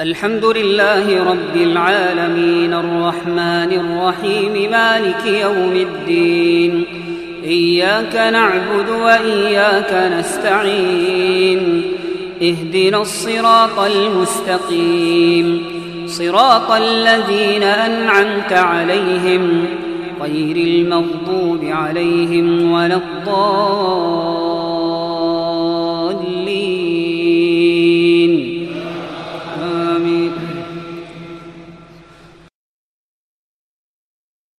الحمد لله رب العالمين الرحمن الرحيم مالك يوم الدين. إياك نعبد وإياك نستعين. اهدنا الصراط المستقيم، صراط الذين أنعمت عليهم غير المغضوب عليهم ولا الضالين.